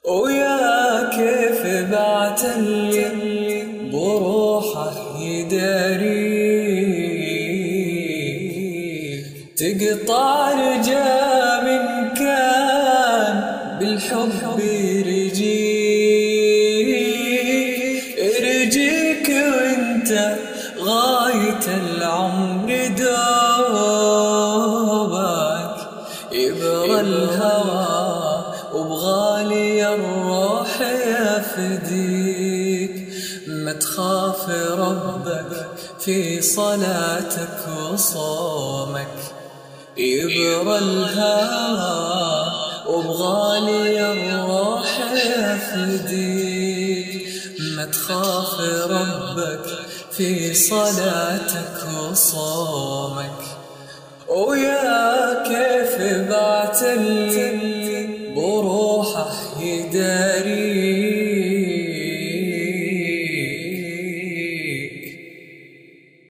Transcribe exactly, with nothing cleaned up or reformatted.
ويا كيف بعتلي بروحه يداري، تقطع رجا من كان بالحب يرجيك، يرجيك وانت غاية العمر دوبك، يبرى الهوى وبغالي الروح يفديك. ما تخاف ربك في صلاتك وصومك، يبرى الهوى وبغالي الروح يفديك. ما تخاف ربك في صلاتك وصومك. ويا كيف بعتلي بروحه يداري،